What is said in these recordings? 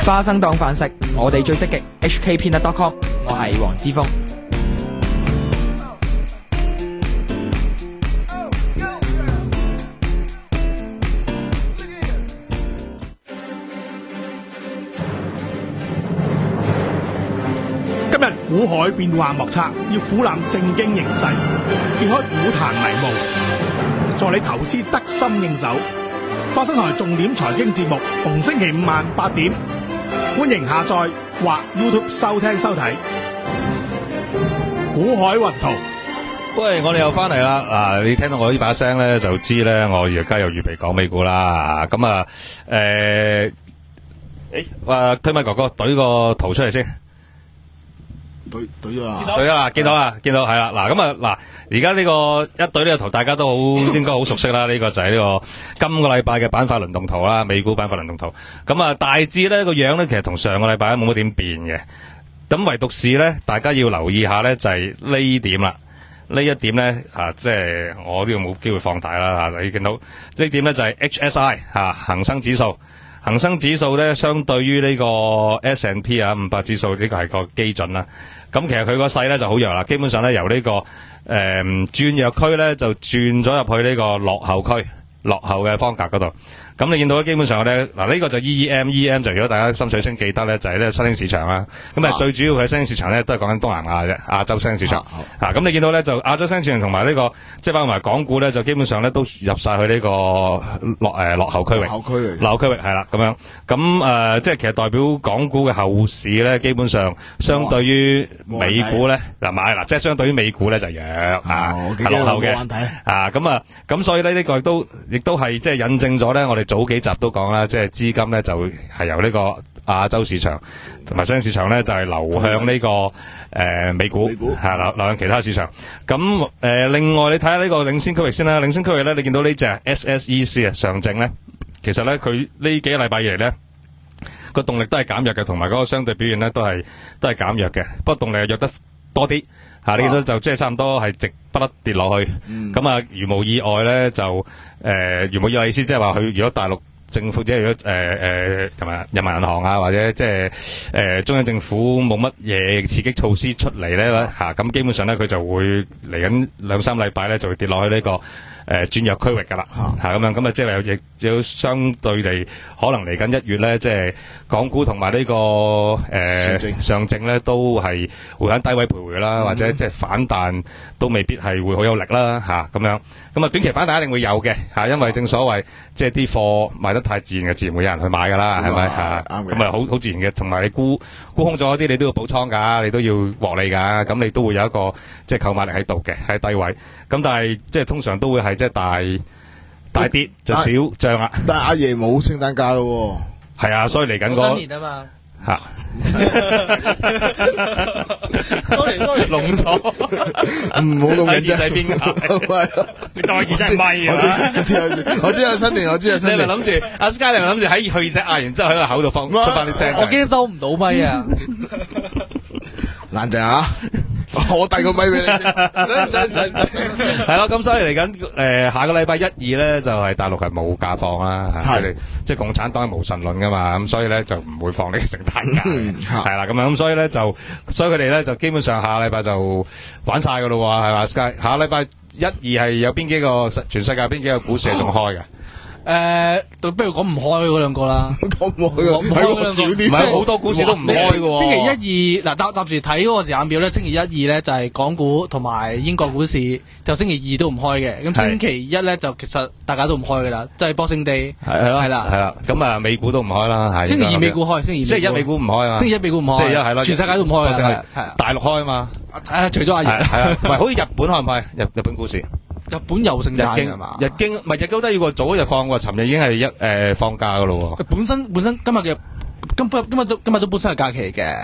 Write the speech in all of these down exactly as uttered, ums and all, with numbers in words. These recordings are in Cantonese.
花生當飯食，我哋最積極 H K Peanut dot com， 我係黃之鋒。 今日股海變幻莫測，要俯覽正經形勢，揭開股壇迷霧，助你投資得心應手。花生台重點財經節目，逢星期五晚八點，歡迎下載或 YouTube 收聽收睇。股海雲圖， 喂，我哋又翻嚟啦！嗱，你聽到我呢把聲咧，就知咧，我而家又預備講美股啦。咁啊，誒，誒，話推米哥哥懟個圖出嚟先。 懟懟咗啦， 懟咗啦，見到啦，見到係啦。嗱，咁啊，嗱，而家呢個一懟呢個圖，大家都好應該好熟悉啦。呢個就係呢個今個禮拜嘅板塊輪動圖啦，美股板塊輪動圖。咁啊，大致咧個樣咧，其實同上個禮拜冇乜點變嘅。咁唯獨是咧，大家要留意下咧，就係呢點啦。呢一點咧，啊，即係我呢度冇機會放大啦。吓，你見到呢點咧就係 H S I 吓恒生指數。恒生指數咧，相對於呢個 S and P 啊五百指數，呢個係個基準啦。咁其實佢個勢咧就好弱啦，基本上咧由呢、這個誒、呃、轉弱區咧就轉咗入去呢個落後區、落後嘅方格嗰度。咁你見到咧，基本上咧嗱呢、這個就 E E M，E E M 就如果大家心水清記得咧，就係、是、呢個新興市場啦。咁啊最主要嘅新興市場咧都係講緊東南亞嘅亞洲新興市場。嚇、啊、咁、啊、你見到咧就亞洲新興市場同埋呢個即係包括埋港股咧，就基本上咧都入晒去呢個落誒落後區域。 落後區域， 落後區域係啦咁樣。咁誒、呃、即係其實代表港股嘅後市咧，基本上相對於美股咧嗱買嗱，即係相對於美股咧就弱嚇，係、哦、落後嘅啊咁啊咁，所以呢，呢、這個亦都亦都係即係引證咗咧，我哋早幾集都講啦，即係資金咧就係由呢個亞洲市場同埋新興市場咧就係、是、流向呢、這個誒、呃、美股係流流向其他市場。咁誒、呃、另外你睇下呢個領先區域先啦，領先區域咧你見到呢隻 S S E C 啊上證咧，其實咧佢呢幾個禮拜以嚟咧個動力都係減弱嘅，同埋嗰個相對表現咧都係都係減弱嘅，不過動力係弱得多啲吓、啊，你見到就即係差唔多係直不甩跌落去。咁、嗯、啊，如無意外咧就誒、呃，如無意外意思即係話佢如果大陸政府即係如果誒誒同埋人民銀行啊，或者即係誒中央政府冇乜嘢刺激措施出嚟咧吓，咁、啊、基本上咧佢就會嚟緊兩三禮拜咧就會跌落去呢、這個誒轉弱區域噶啦吓，咁樣咁啊即係有亦有相對地可能嚟緊一月咧，即係港股同埋呢個誒、呃、上證咧都係會喺低位徘徊啦，嗯、或者即係反彈都未必係會好有力啦吓，咁樣咁啊短期反彈一定會有嘅吓，因為正所謂即係啲貨賣得太自然嘅，自然會有人去買噶啦，係咪吓？咁啊好好自然嘅，同埋你沽沽空咗啲，你都要補倉噶，你都要獲利噶，咁你都會有一個即係購買力喺度嘅喺低位，咁但係即係通常都會係即係大大跌就少漲啦。 但係阿爺冇聖誕假咯， 係啊，所以嚟緊個新年啊嘛。 吓， 多年多年聾咗， 唔好咁嘅啫。 喺邊㗎？你當耳仔係咪啊？ 我知我知我知有新年，我知有新年。 你咪諗住阿 Sky，你咪諗住喺去隻嗌完之後喺個口度放出翻啲聲。 我驚收唔到咪啊！ 冷靜啊！我遞個咪俾你先。 係咯，咁所以嚟緊誒下個禮拜一二咧就係、是、大陸係冇假放啦，佢哋即係共產黨係無神論噶嘛，咁所以咧就唔會放呢個聖誕假，係啦咁樣，咁所以咧就所以佢哋咧就基本上下個禮拜就玩晒噶咯喎，係嘛 Sky？下個禮拜一二係有邊幾個全世界邊幾個股市係仲開嘅？ 誒、呃，不如講唔開嗰兩個啦， 講唔開，係少啲， 唔係好多股市都唔開嘅喎。 星期一二嗱，搭搭住睇嗰個時間表咧，星期一二咧就係、是、港股同埋英國股市，就星期二都唔開嘅。咁星期一咧就其實大家都唔開嘅啦，即係 Boxing Day 係咯，係啦，係啦。咁啊，美股都唔開啦，係。星期二美股開，星期二星期一美股唔開啊。星期一美股唔開，星期一係咯，全世界都唔開嘅，係大陸開啊嘛。誒，除咗阿爺，係啊，唔係好似日本開唔開？日日本股市。日本有聖誕係嘛？日經唔係日經都要個早一日放喎，尋日已經係一誒、呃、放假噶咯喎。本身本身今日嘅今今今日都今日都本身係假期嘅嚇，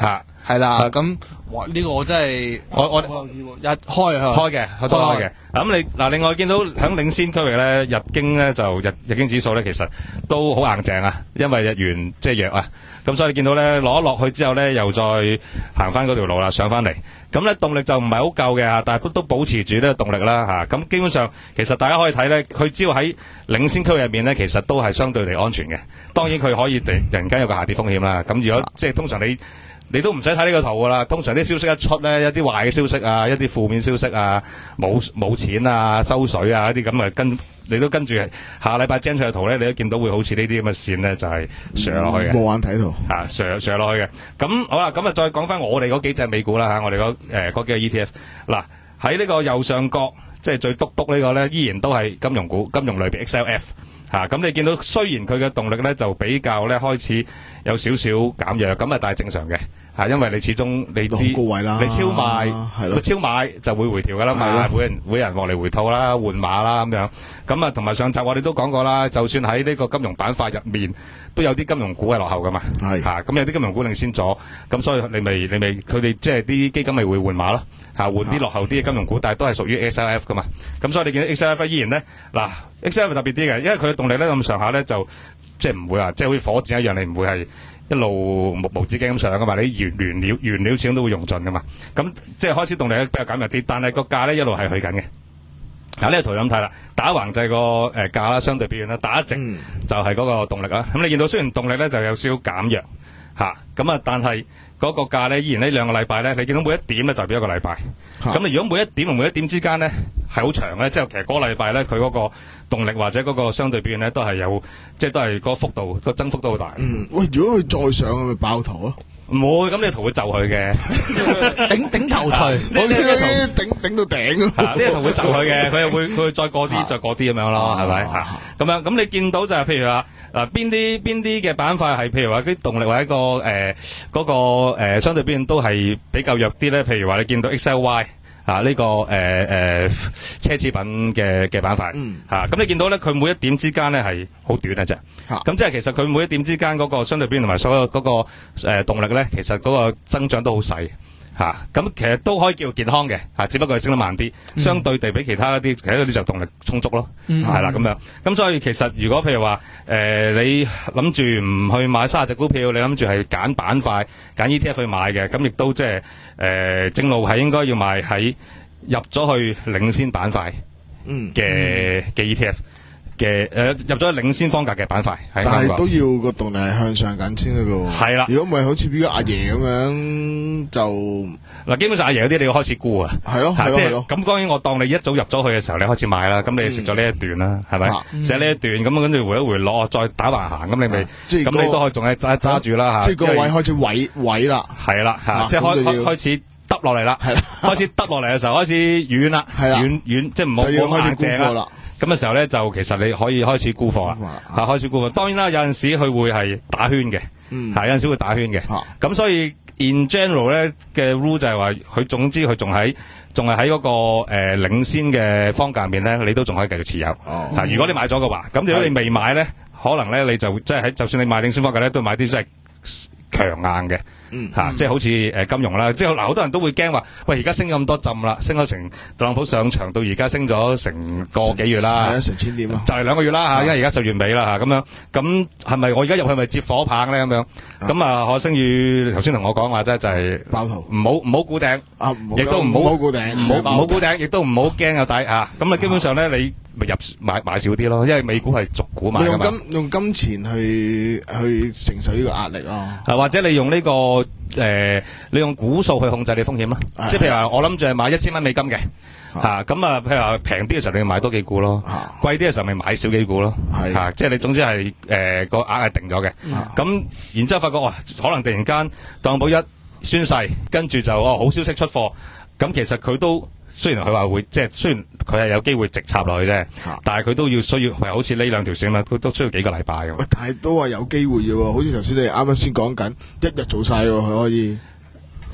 係啦，咁哇呢個我真係我我一開開嘅，開多開嘅。咁你嗱，另外見到喺領先區域咧，日經咧就日日經指數咧，其實都好硬淨啊，因為日元即係弱啊。咁所以你見到咧攞落去之後咧，又再行翻嗰條路啦，上翻嚟。咁咧動力就唔係好夠嘅，但係都保持住呢個動力啦嚇。咁基本上其實大家可以睇咧，佢只要喺領先區入面咧，其實都係相對地安全嘅。當然佢可以突然間有個下跌風險啦。咁如果即係通常你你都唔使睇呢個圖噶啦，通常啲消息一出咧，一啲壞嘅消息啊，一啲負面消息啊，冇冇錢啊，收水啊，一啲咁啊跟你都跟住下禮拜張出嘅圖咧，你都見到會好似呢啲咁嘅線咧，就係上落去嘅。 冇眼睇圖啊，上上落去嘅。咁好啦，咁啊再講翻我哋嗰幾隻美股啦嚇，我哋嗰誒嗰幾個 E T F 嗱喺呢個右上角，即係最篤篤呢個咧，依然都係金融股、金融類別 X L F。嚇咁、啊、你見到雖然佢嘅動力咧就比較咧開始有少少減弱，咁啊但係正常嘅嚇、啊，因為你始終你啲高位啦， 你超賣係咯， 超買就會回調噶啦嘛，每人每人獲利回吐啦，換馬啦咁樣。咁啊同埋上集我哋都講過啦，就算喺呢個金融板塊入面，都有啲金融股係落後噶嘛，係嚇咁有啲金融股領先咗，咁所以你咪你咪佢哋即係啲基金咪會換馬咯嚇，換啲落後啲嘅金融股，但係都係屬於 X L F 噶嘛。咁所以你見到 X L F 依然咧嗱 ，X L F 特別啲嘅，因為佢嘅動力咧咁上下咧就即係唔會話即係好似火箭一樣，你唔會係一路無無止境咁上噶嘛，你原原料原料始終都會用盡噶嘛。咁即係開始動力咧比較減弱啲，但係個價咧一路係去緊嘅。嗱呢個圖咁睇啦，打橫就係個誒價啦，相對表現啦，打直就係嗰個動力啦。咁你見到雖然動力咧就有少少減弱嚇，咁啊但係嗰個價咧依然呢兩個禮拜咧，你見到每一點咧代表一個禮拜。咁你如果每一點同每一點之間咧係好長咧，即係其實嗰個禮拜咧佢嗰個動力或者嗰個相對表現咧都係有，即係都係個幅度個增幅都好大。 嗯，喂，如果佢再上，咪爆頭啊？ 唔會，咁你圖會就佢嘅， 頂頂頭錘， 我呢個頂頂到頂啊！ 呢個圖會就佢嘅，佢又會佢會再過啲，再過啲咁樣咯，係咪啊？咁樣咁你見到就係譬如話嗱，邊啲邊啲嘅板塊係譬如話啲動力或者一個誒嗰個誒相對表現都係比較弱啲咧？譬如話你見到 X L Y。啊！呢、這個誒誒、呃呃、奢侈品嘅嘅板塊， 嗯， 嚇咁、啊、你見到咧，佢每一點之間咧係好短嘅啫，咁、啊、即係其實佢每一點之間嗰個相對表現同埋所有嗰、那個誒、呃、動力咧，其實嗰個增長都好細。嚇咁、啊、其實都可以叫健康嘅嚇、啊，只不過係升得慢啲，嗯、相對地比其他一啲其他嗰啲就動力充足咯，係啦咁樣。咁所以其實如果譬如話誒、呃、你諗住唔去買三十隻股票，你諗住係揀板塊揀 E T F 去買嘅，咁亦都即係誒正路係應該要買喺入咗去領先板塊嘅嘅 E T F。嘅誒、呃、入咗領先方格嘅板塊， 但係都要個動力係向上緊先得嘅喎。係啦，如果唔係好似邊個阿爺咁樣就嗱，基本上阿爺嗰啲你要開始沽啊。係咯，係咯。咁當然我當你一早入咗去嘅時候，你開始買啦。咁你食咗呢一段啦，係咪、嗯？食呢一段咁跟住回一回落，再打橫行，咁你咪咁、那個、你都可以仲係揸揸住啦嚇。 即係個位開始位位啦。係啦嚇，即係開開開始耷落嚟啦。係啦，開始耷落嚟嘅時候開始軟啦，軟軟即係唔好好硬淨啦。咁嘅時候咧，就其實你可以開始沽貨啦，嚇、啊、開始沽貨。當然啦，有陣時佢會係打圈嘅，嚇、嗯、有陣時會打圈嘅。咁、啊、所以 in general 咧嘅 rule 就係話，佢總之佢仲喺仲係喺嗰個誒、呃、領先嘅方格入面咧，你都仲可以繼續持有。哦、啊，如果你買咗嘅話，咁如果你未買咧，可能咧你就即係喺就算你買領先方格咧，都買啲即係強硬嘅，嗯吓、啊，即係好似誒金融啦，即係嗱，好多人都會驚話，喂，而家升咗咁多浸啦，升咗成特朗普上場到而家升咗成個幾月啦， 成千點啊， 就係兩個月啦吓，因為而家十月尾啦吓，咁樣，咁係咪我而家入去咪接火棒咧咁樣？咁啊，何星宇頭先同我講話啫，就係爆頭， 唔好唔好估頂，亦都唔好估頂， 唔好唔好估頂，亦都唔好驚有底吓，咁啊，基本上咧你咪入買買少啲咯，因為美股係逐股買噶嘛， 用金用金錢去去承受呢個壓力啊， 或者你用呢、這個誒、呃，你用股數去控制你風險咯。哎、即係譬如話，我諗住係買一千蚊美金嘅嚇，咁啊，譬如話平啲嘅時候，你買多幾股咯；啊、貴啲嘅時候，咪買少幾股咯。係嚇、啊，即係你總之係誒個額係定咗嘅。咁、啊、然之後發覺哇，可能突然間特朗普一宣誓，跟住就哦好消息出貨，咁其實佢都。雖然佢話會即係，雖然佢係有機會直插落去啫，啊、但係佢都要需要，係好似呢兩條線嘛，都都需要幾個禮拜嘅。 但係都話有機會嘅喎，好似頭先你啱啱先講緊，一日做晒喎，佢可以。誒、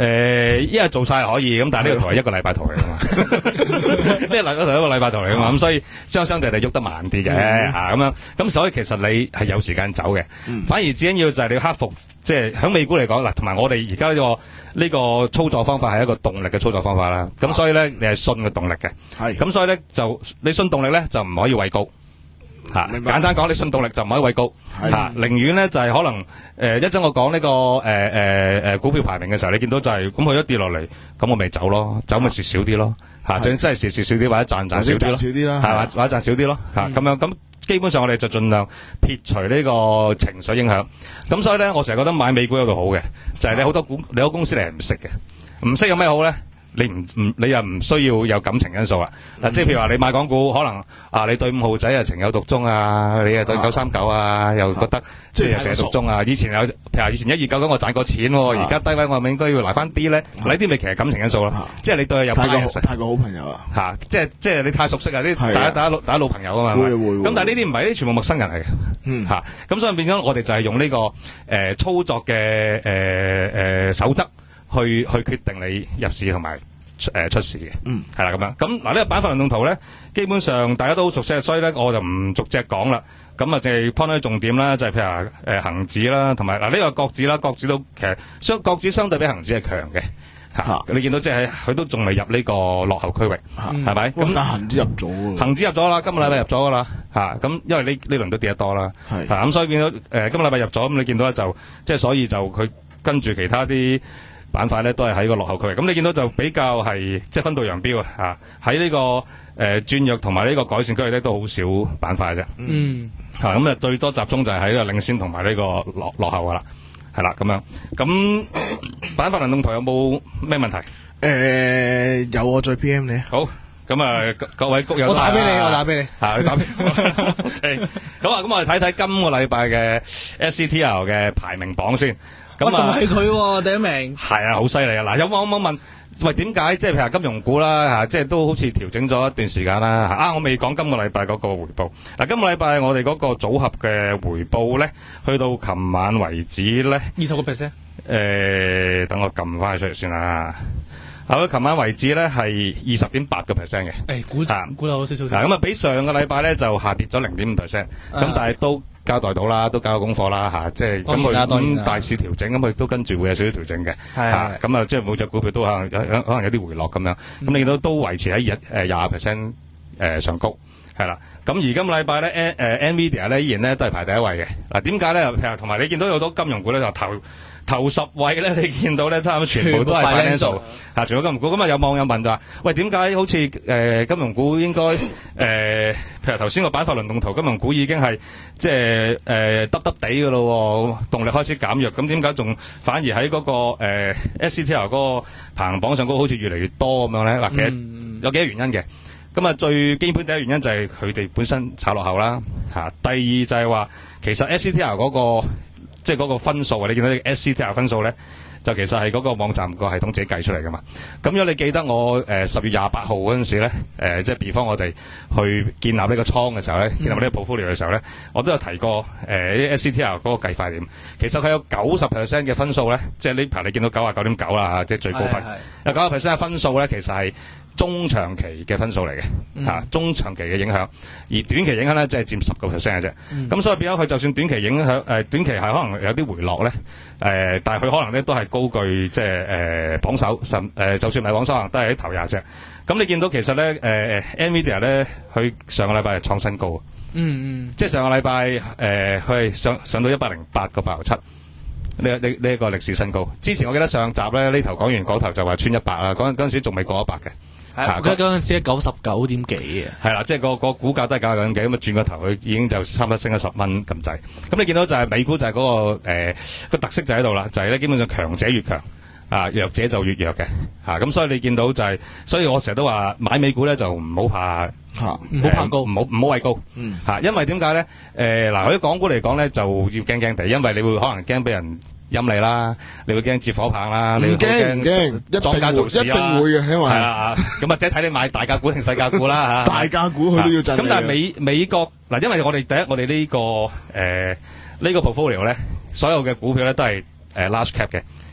誒，一日做晒可以，咁但係呢個圖係一個禮拜圖嚟噶嘛，呢個禮圖係一個禮拜圖嚟噶嘛，咁所以相相對地喐得慢啲嘅吓，咁樣，咁所以其實你係有時間走嘅，反而至緊要就係你要克服，即係喺美股嚟講嗱，同埋我哋而家呢個呢個操作方法係一個動力嘅操作方法啦，咁所以咧你係信個動力嘅，係，咁所以咧就你信動力咧就唔可以畏高。吓，簡單講，你信動力就唔可以畏高，吓，寧願咧就係可能誒一陣我講呢個誒誒誒股票排名嘅時候，你見到就係咁佢一跌落嚟，咁我咪走咯，走咪蝕少啲咯，吓，真真係蝕蝕少啲或者賺賺少啲咯，少啲啦，係嘛，或者賺少啲咯，吓，咁樣咁基本上我哋就盡量撇除呢個情緒影響，咁所以咧我成日覺得買美股有個好嘅，就係你好多股你好公司你係唔識嘅，唔識有咩好咧？你唔唔你又唔需要有感情因素啦，嗱、嗯，即係譬如話你買港股，可能啊你對五號仔啊情有獨鐘啊，你啊對九三九啊又覺得、啊、即係情有獨鐘啊，以前有譬如話以前一二九九我賺過錢，而、啊、家低位我咪應該要嚟翻啲咧，呢啲咪其實感情因素咯、啊，即係你對佢有太過太過好朋友啦，吓、啊，即係即係你太熟悉啊啲大家大家老大家老朋友啊嘛，咁但係呢啲唔係，呢啲全部陌生人嚟嘅，吓、嗯，咁、啊、所以變咗我哋就係用呢、這個誒、呃、操作嘅誒誒守則。去去決定你入市同埋誒出市嘅，嗯，係啦咁樣。咁嗱呢個板塊輪動圖咧，基本上大家都好熟悉，所以咧我就唔逐隻講啦。咁啊，就係 point 啲重點啦，就係、是、譬如話誒恒指啦，同埋嗱呢個國指啦，國指都其實相國指相對比恒指係強嘅嚇、啊。你見到即係佢都仲未入呢個落後區域，係咪？咁但恒指入咗， 恒指入咗啦，今個禮拜入咗噶啦嚇。咁、啊、因為呢呢輪都跌得多啦，係咁、啊、所以變咗誒、呃、今個禮拜入咗，咁你見到咧就即係所以就佢跟住其他啲板塊咧都係喺個落後區域，咁你見到就比較係即係分道揚鑣啊！喺呢、這個誒、呃、轉弱同埋呢個改善區域咧都好少板塊啫。嗯，嚇咁啊最多集中就係喺呢個領先同埋呢個落落後噶啦，係啦咁樣。咁板塊輪動圖有冇咩問題？誒、 呃、有我再 P M 你。 好，咁啊各位谷友， 我打俾你，我打俾你。 嚇你打俾我。OK，咁啊咁我哋睇睇今個禮拜嘅 S C T L 嘅排名榜先。 咁仲係佢第一名， 係啊，好犀利啊！嗱，有冇有冇問？喂，點解即係譬如金融股啦嚇，即係都好似調整咗一段時間啦嚇。啊，我未講今個禮拜嗰個回報。嗱，今個禮拜我哋嗰個組合嘅回報咧，去到琴晚為止咧， 二十個 percent。 誒，等我撳翻出嚟先啦。好，琴晚為止咧係二十點八個 percent 嘅。 誒，估估到少少。 嗱，咁啊，比上個禮拜咧就下跌咗零點五 percent。咁但係都交代到啦，都交咗功課啦嚇，即係咁佢咁大市調整，咁佢都跟住會有少少調整嘅嚇，咁啊即係每隻股票都可能有有可能有啲回落咁樣，咁、嗯、你見到都維持喺日誒廿 percent 誒上高係啦，咁而今個禮拜咧誒 Nvidia 咧依然咧都係排第一位嘅。嗱，點解咧？譬如同埋你見到有好多金融股咧就頭頭十位咧，你見到咧差唔多全部都係 financial 嚇，除咗金融股。咁啊有網友問就話：喂，點解好似誒、呃、金融股應該誒、呃，譬如頭先個板塊輪動圖，金融股已經係即係誒耷耷地嘅咯，動力開始減弱，咁點解仲反而喺嗰、那個、呃、S C T L 嗰個排行榜上高好似越嚟越多咁樣咧？嗱，其實有幾個原因嘅。咁啊，最基本第一原因就係佢哋本身炒落後啦嚇。第二就係話，其實 S C T L 嗰、那個即係嗰個分數啊，你見到呢個 S C T L 分數咧，就其實係嗰個網站個系統自己計出嚟噶嘛。咁如果你記得我誒十月廿八號嗰陣時咧，誒、呃、即係 before 我哋去建立呢個倉嘅時候咧，建立呢個 portfolio 嘅時候咧，我都有提過誒啲 S C T L 嗰個計法點。其實佢有九十 percent 嘅分數咧，即係呢排你見到九啊九點九啦，即係最高分。有九十 percent 嘅分數咧，其實係中長期嘅分數嚟嘅，嚇、嗯啊、中長期嘅影響，而短期影響咧，即係佔十個 percent 嘅啫。咁、嗯、所以變咗佢就算短期影響，誒、呃、短期係可能有啲回落咧，誒、呃，但係佢可能咧都係高居即係誒榜首，甚、呃、誒就算唔係榜首，可能都係喺頭廿隻。咁你見到其實咧，誒、呃、Nvidia 咧，佢上個禮拜係創新高，嗯嗯，即係上個禮拜誒佢係上上到一百零八個八毫七。呢呢呢一個歷史新高。之前我記得上集咧呢頭講完嗰頭就話穿一百啦，嗰嗰陣時仲未過一百嘅。 係嗰嗰陣時係九十九點幾嘅。係啦，即係個個股價都係九十九點幾，咁啊轉個頭佢已經就差唔多升咗十蚊咁滯。咁你見到就係美股就係嗰、那個誒個、呃、特色就喺度啦，就係、是、咧基本上強者越強，啊弱者就越弱嘅。嚇、啊、咁所以你見到就係、是，所以我成日都話買美股咧就唔好怕嚇，唔好怕高，唔好唔好畏高。嗯。嚇、啊，因為點解咧？誒嗱，喺港股嚟講咧就要驚驚地，因為你會可能驚俾人陰你啦，你會驚接火棒啦，你會驚驚莊家做事啦，一定會嘅，因為係啦， 咁或者睇你買大價股定細價股啦嚇。 大價股佢都要震。 咁但係美美國嗱，因為我哋第一我哋呢、這個誒呢、呃這個 portfolio 咧，所有嘅股票咧都係誒 large cap 嘅，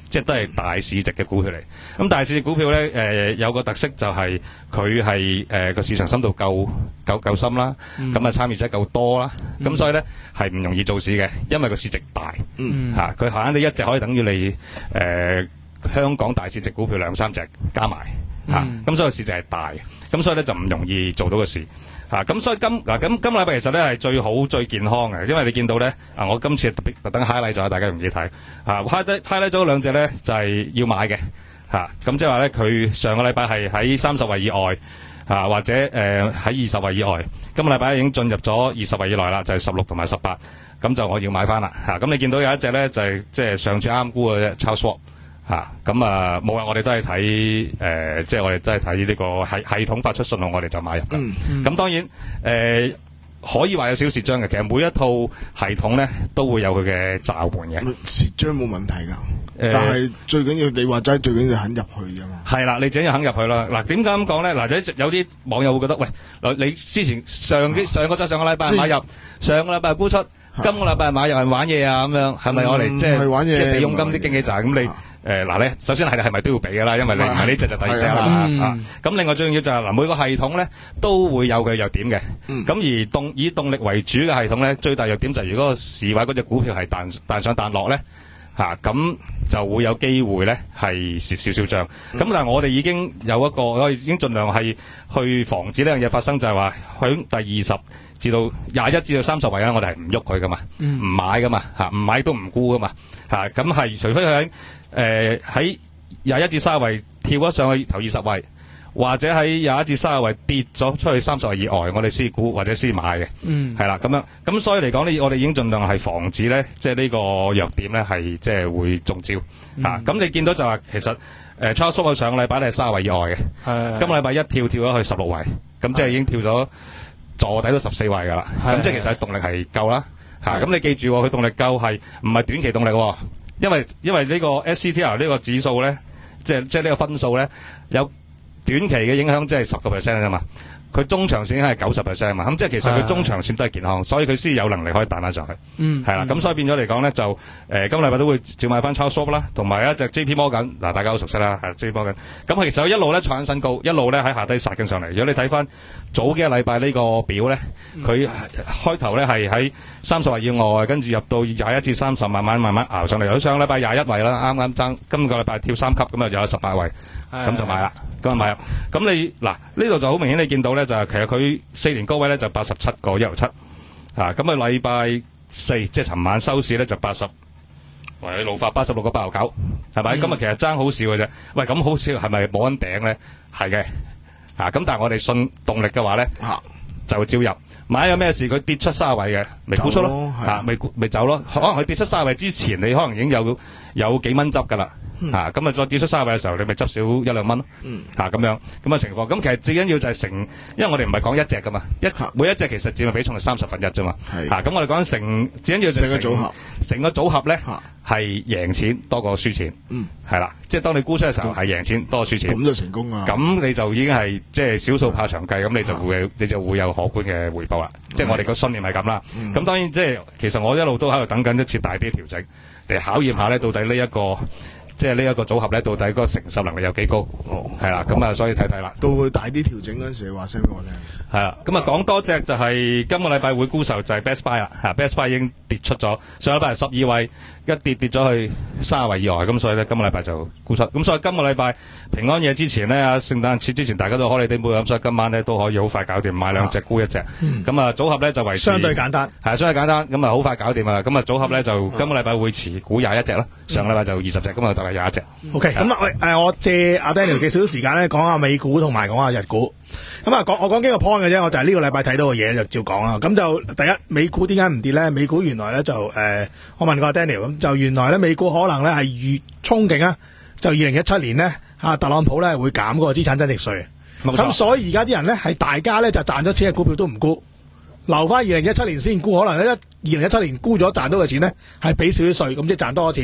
即係都係大市值嘅股票嚟。咁大市值股票咧，誒、呃、有個特色就係佢係誒個市場深度夠夠夠深啦，咁啊參與者夠多啦，咁、嗯、所以咧係唔容易做市嘅，因為個市值大， 嗯嚇佢閒閒哋一隻可以等於你誒、呃、香港大市值股票兩三隻加埋嚇，咁、嗯啊、所以市值係大，咁所以咧就唔容易做到個市。啊，咁所以今嗱咁今個禮拜其實咧係最好最健康嘅，因為你見到咧啊，我今次特別特登 highlight 咗，大家容易睇啊 highlight highlight 咗兩隻咧就係、是、要買嘅嚇，咁即係話咧佢上個禮拜係喺三十位以外啊，或者誒喺二十位以外，今個禮拜已經進入咗二十位以內啦，就係十六同埋十八，咁就我要買翻啦嚇。咁、啊、你見到有一隻咧就係即係上次啱估嘅 Charles Schwab。嚇咁啊冇啊！我哋都係睇誒，即係我哋都係睇呢個系系統發出信號，我哋就買入㗎。咁、嗯嗯、當然誒、呃、可以話有少少蝕張嘅，其實每一套系統咧都會有佢嘅罩盤嘅。 蝕張冇問題㗎，呃、但係最緊要你話齋，最緊要肯入去啫嘛。係啦，你自己要肯入去啦。嗱點解咁講咧？嗱有啲網友會覺得，喂，你之前上幾、啊、上個週上個禮拜買入，上個禮拜沽出，今個禮拜買入係玩嘢啊咁樣，係咪我哋即係即係俾佣金啲經紀賺咁你？誒嗱咧，首先係係咪都要俾㗎啦？因為你唔係呢隻就第二隻啦啊！咁另外最重要就係嗱，每個系統咧都會有佢弱點嘅。咁、嗯、而動以動力為主嘅系統咧，最大弱點就係如果個市位嗰隻股票係彈彈上彈落咧嚇，咁、啊、就會有機會咧係蝕少少帳。咁、嗯、但係我哋已經有一個，我哋已經盡量係去防止呢樣嘢發生，就係話喺第二十至到廿一至到三十位咧，我哋係唔喐佢噶嘛，唔、嗯、買噶嘛嚇，唔買都唔沽噶嘛嚇。咁係除非佢喺誒喺廿一至三十位跳咗上去頭二十位，或者喺廿一至三十位跌咗出去三十位以外，我哋先沽或者先買嘅，嗯，係啦咁樣。咁所以嚟講咧，我哋已經盡量係防止咧，即係呢個弱點咧係即係會中招嚇。咁、嗯啊、你見到就話其實誒 Charles Schwab 上個禮拜咧係三十位以外嘅，今個禮拜一跳跳咗去十六位，咁即係已經跳咗坐底到十四位㗎啦。咁即係其實動力係夠啦嚇。咁、啊、你記住，佢動力夠係唔係短期動力喎？因為因為呢個 S C T R 呢個指數咧，即係即係呢個分數咧，有短期嘅影響，即係十個 percent 啫嘛。佢中長線係九十 percent 嘛，咁即係其實佢中長線都係健康，所以佢先有能力可以彈翻上去。嗯，係啦，咁所以變咗嚟講咧，就誒、呃、今個禮拜都會照買翻 Charles Schwab 啦，同埋一隻 J P Morgan 嗱，大家好熟悉啦，係 J P Morgan。咁其實一路咧創緊新高，一路咧喺下低殺緊上嚟。如果你睇翻早幾個禮拜呢個表咧，佢、嗯、開頭咧係喺三十位以外，跟住入到廿一至三十，慢慢慢慢熬上嚟。有上個禮拜廿一位啦，啱啱爭，今個禮拜跳三級，咁啊有十八位。咁就買啦，咁就買入。咁你嗱呢度就好明顯，你見到咧就係其實佢四年高位咧就八十七個一毫七，啊咁啊禮拜四即係尋晚收市咧就八十，喂老法八十六個八毫九，係咪？咁啊其實爭好少嘅啫。喂，咁好少係咪冇緊頂咧？係嘅，啊咁但係我哋信動力嘅話咧，就照入。買有咩事？佢跌出三十位嘅，咪沽出咯，嚇咪咪走咯。可能佢跌出三十位之前，你可能已經有有幾蚊執㗎啦。 嗯、 啊，咁啊再跌出三十位嘅時候，你咪執少一兩蚊咯。嗯，啊咁樣咁嘅情況，咁其實最緊要就係成，因為我哋唔係講一隻噶嘛，一每一隻其實佔嘅比重係三十分一啫嘛。係，啊咁我哋講成，最緊要就成個組合，成個組合咧係贏錢多過輸錢。嗯，係啦，即係當你沽出嘅時候係贏錢多過輸錢。咁就成功啊！咁你就已經係即係少數怕長計，咁你就會你就會有可觀嘅回報啦。即係我哋個信念係咁啦。咁、嗯、當然即係其實我一路都喺度等緊一次大啲調整嚟考驗下咧，到底呢、這、一個。即係呢一個組合咧，到底個承受能力有幾高？哦，係啦，咁啊，所以睇睇啦。到佢大啲調整嗰陣時，話聲俾我聽。係啦，咁啊講多隻就係今個禮拜會沽售就係 Best Buy 啦，嚇 Best Buy 已經跌出咗，上禮拜係十二位，一跌跌咗去三十位以外，咁所以咧今個禮拜就沽出。咁所以今個禮拜平安夜之前咧，啊聖誕節之前大家都開你啲杯，咁所以今晚咧都可以好快搞掂，買兩隻沽一隻。咁啊組合咧就維持相對簡單，係相對簡單，咁啊好快搞掂啊！咁啊組合咧就今個禮拜會持股廿一隻啦，上個禮拜就二十隻，咁啊大概廿一隻。 OK，咁啊喂，誒我借阿 Daniel 嘅少少時間咧，講下美股同埋講下日股。咁啊，講我講幾個 point 嘅啫，我就係呢個禮拜睇到嘅嘢就照講啦。咁就第一，美股點解唔跌咧？美股原來咧就誒、呃，我問過阿 Daniel，咁就原來咧美股可能咧係預憧憬啊，就二零一七年咧啊特朗普咧會減嗰個資產增值稅。咁所以而家啲人咧係大家咧就賺咗錢嘅股票都唔沽，留翻二零一七年先沽，可能咧二零一七年沽咗賺到嘅錢咧係俾少啲稅，咁即係賺多咗錢。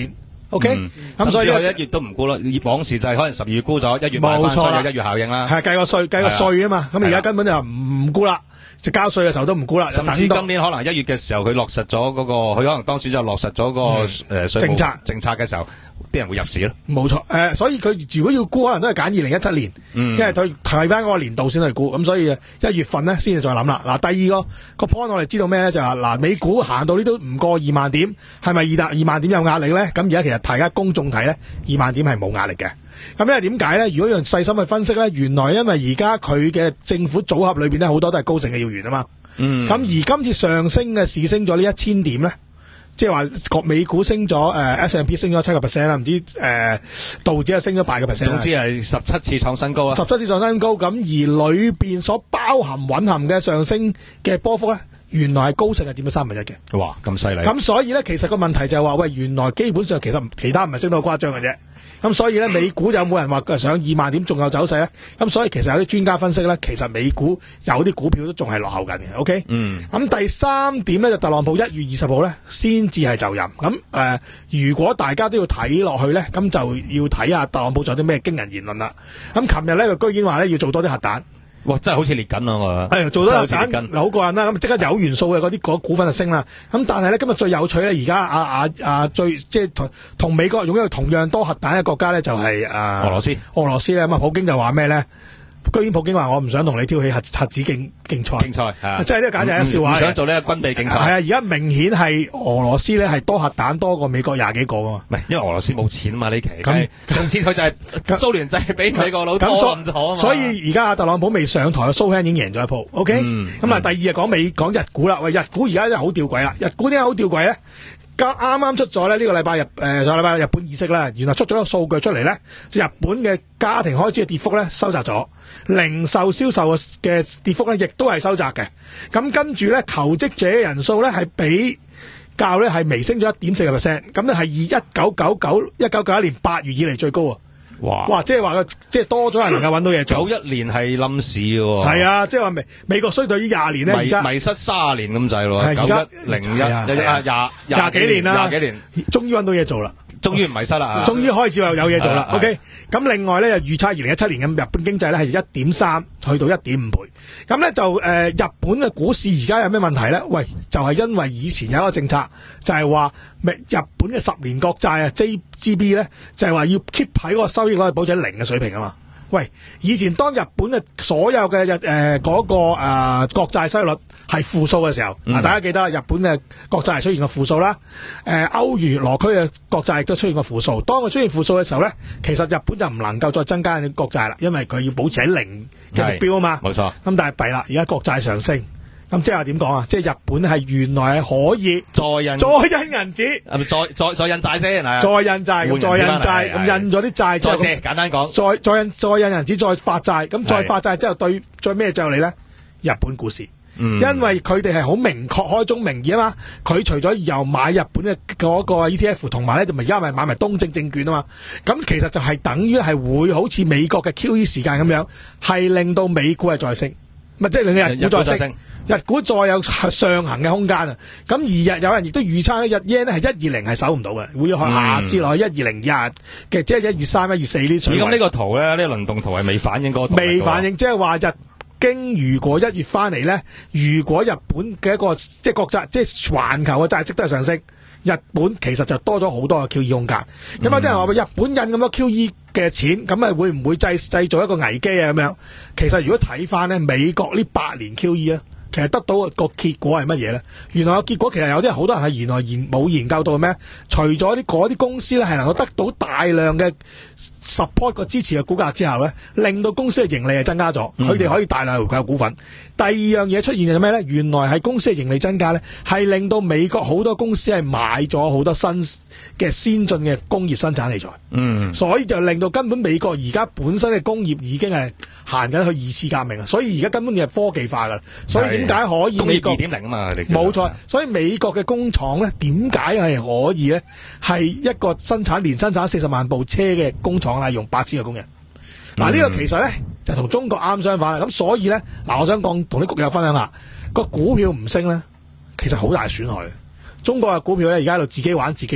OK，咁、嗯、所以佢一月都唔沽啦，往時就係可能十二月沽咗，一月買翻，所以有一月效應啦。 係計個稅，計個稅啊嘛。咁而家根本就唔沽啦，就交稅嘅時候都唔沽啦。 甚至今年可能一月嘅時候，佢落實咗嗰、那個，佢可能當時就落實咗個誒、嗯呃、政策政策嘅時候，啲人會入市咯。 冇錯，誒、呃，所以佢如果要沽，可能都係揀二零一七年，嗯、因為佢睇翻嗰個年度先去沽。咁所以一月份咧先至再諗啦。嗱，第二個個 point 我哋知道咩咧？就係、是、嗱，美股行到呢都唔過二萬點，係咪二達二萬點有壓力咧？咁而家其實大家公眾睇咧，二萬點係冇壓力嘅。咁因為點解咧？如果用細心去分析咧，原來因為而家佢嘅政府組合裏邊咧，好多都係高盛嘅要員啊嘛。嗯。咁而今次上升嘅市升咗呢一千點咧，即係話國美股升咗，誒、呃、S and P 升咗七個 percent 啦，唔知誒、呃、道指係升咗八個 percent。總之係十七次創新高啊！十七次創新高，咁而裏邊所包含蘊含嘅上升嘅波幅咧，原來係高盛係佔咗三分一嘅。哇，咁犀利！咁所以咧，其實個問題就係話，喂，原來基本上其實其他唔係升到好誇張嘅啫。咁所以咧，美股有冇人話上二萬點仲有走勢咧？咁所以其實有啲專家分析咧，其實美股有啲股票都仲係落後緊嘅。OK，嗯。咁第三點咧，就特朗普一月二十號咧先至係就任。咁誒、呃，如果大家都要睇落去咧，咁就要睇下特朗普仲有啲咩驚人言論啦。咁琴日咧，佢居然話咧要做多啲核彈。哇！真係好似裂緊啊！我係做多核彈，好過癮啦！咁即刻有元素嘅嗰啲嗰股份就升啦。咁但係咧，今日最有趣咧，而家啊啊啊最即係同同美國擁有同樣多核彈嘅國家咧，就係、是、啊俄羅斯。俄羅斯咧，咁啊，普京就話咩咧？居然普京話我唔想同你挑起核核子競競賽，競賽係，即係呢個簡直係一笑話。唔想做呢個軍備競賽。係啊，而家明顯係俄羅斯咧係多核彈多過美國廿幾個噶嘛。唔係，因為俄羅斯冇錢啊嘛呢期。咁上次佢就係蘇聯制俾美國佬拖冧咗啊嘛。所以而家阿特朗普未上台，蘇芬已經贏咗一鋪。OK，咁啊，第二日講美講日股啦。喂，日股而家真係好吊詭啦。日股點解好吊詭咧？啱啱出咗咧，呢個禮拜日誒上禮拜日本議息啦，原來出咗個數據出嚟咧，日本嘅家庭開支嘅跌幅咧收窄咗，零售銷售嘅跌幅咧亦都係收窄嘅。咁跟住咧，求職者人數咧係比較咧係微升咗一點四個 percent，咁咧係以一九九九一九九一年八月以嚟最高啊！哇！哇！即係話個即係多咗人能夠揾到嘢做。九一年係冧市喎。係啊，即係話美美國衰退呢廿年咧，而家迷失卅年咁滯咯。係而家零一啊廿廿幾年啦，廿幾年，終於揾到嘢做啦。終於唔迷失啦，終於開始有有嘢做啦。OK，咁另外咧又預測二零一七年嘅日本經濟咧係一點三去到一點五倍。咁咧就誒、呃、日本嘅股市而家有咩問題咧？喂，就係、是、因為以前有一個政策，就係話日本嘅十年國債啊 J G B 咧，就係話要 keep 喺嗰個收益率保持零嘅水平啊嘛。喂，以前當日本嘅所有嘅日誒嗰個誒、呃、國債收益率係負數嘅時候，嗱、嗯、大家記得日本嘅國債係出現個負數啦，誒、呃、歐元羅區嘅國債亦都出現個負數。當佢出現負數嘅時候咧，其實日本就唔能夠再增加啲國債啦，因為佢要保持喺零嘅目標啊嘛。冇錯。咁但係弊啦，而家國債上升。咁即係話點講啊？即係日本係原來係可以再印再印銀紙，再再再印債先，再印債，再印債，咁印咗啲債，再借，簡單講，再再印再印銀紙，再發債，咁再發債之後對再咩着你咧？日本股市，嗯、因為佢哋係好明確開宗明義啊嘛。佢除咗又買日本嘅嗰個 E T F， 同埋咧就咪而家咪買埋東證證券啊嘛。咁其實就係等於係會好似美國嘅 Q E 時間咁樣，係令到美股係再升，咪即係令日股再升。日股再有上行嘅空間啊！咁而日有人亦都預測咧，日 yen 咧係一二零係守唔到嘅，會要下試落去一二零廿嘅，即係一二三、一二四呢水位。咁呢個圖咧，呢、呢個輪動圖係未反映嗰個圖。未反映，即係話日經如果一月翻嚟咧，如果日本嘅一個即係國債，即係環球嘅債息都係上升，日本其實就多咗好多嘅 Q E 空間。咁、嗯、有啲人話日本印咁多 Q E 嘅錢，咁啊會唔會製製造一個危機啊？咁樣其實如果睇翻咧，美國呢八年 Q E 啊。其實得到個結果係乜嘢咧？原來個結果其實有啲好多人係原來研冇研究到咩？除咗啲嗰啲公司咧係能夠得到大量嘅 support 個支持嘅股價之後咧，令到公司嘅盈利係增加咗，佢哋可以大量回購股份。第二樣嘢出現係咩咧？原來係公司嘅盈利增加咧，係令到美國好多公司係買咗好多新嘅先進嘅工業生產器材。嗯，所以就令到根本美國而家本身嘅工業已經係行緊去二次革命啊！所以而家根本就係科技化噶，所以點解可以美國二點零啊嘛？冇錯，所以美國嘅工廠咧，點解係可以咧？係一個生產年生產四十萬部車嘅工廠係用八千個工人。嗱、嗯，呢、這個其實咧就同中國啱相反啦。咁所以咧，嗱，我想講同啲局友分享下，個股票唔升咧，其實好大損害。中國嘅股票咧，而家喺度自己玩自己咧，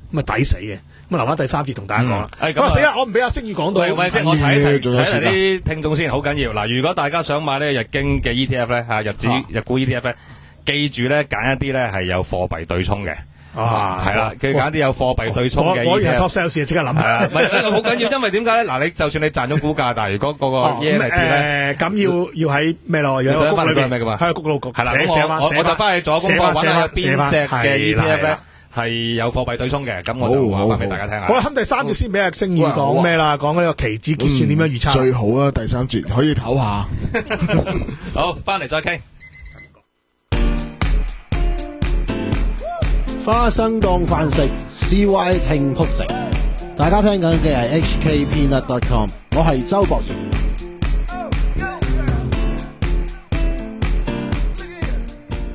咁啊抵死嘅。咁留翻第三節同大家講啦。咁啊死啦！我唔俾阿星宇講到。 喂喂，即係我睇睇睇嚟啲聽眾先，好緊要。嗱，如果大家想買呢日經嘅 E T F 咧，嚇日指日股 E T F 咧，記住咧揀一啲咧係有貨幣對沖嘅。啊，係啦，佢揀啲有貨幣對沖嘅 E T F。我我係 top sales，即刻諗。係啊，唔係好緊要，因為點解咧？嗱，你就算你賺咗股價，但係如果嗰個 yen 係跌咧， 誒咁要要喺咩咯？有個谷裏邊咩噶嘛？喺個谷度係啦，我我我就翻去左公方揾下邊隻嘅 E T F 咧。係有貨幣對沖嘅，咁我就話翻俾大家聽下。 好啦，咁第三節先俾阿星宇講咩啦？講呢個期指結算點樣預測？ 最好啊，第三節可以唞下。 好，翻嚟再傾。 花生當飯食 ，C Y 聽曲直。大家聽緊嘅係 H K Peanut dot com， 我係周博賢。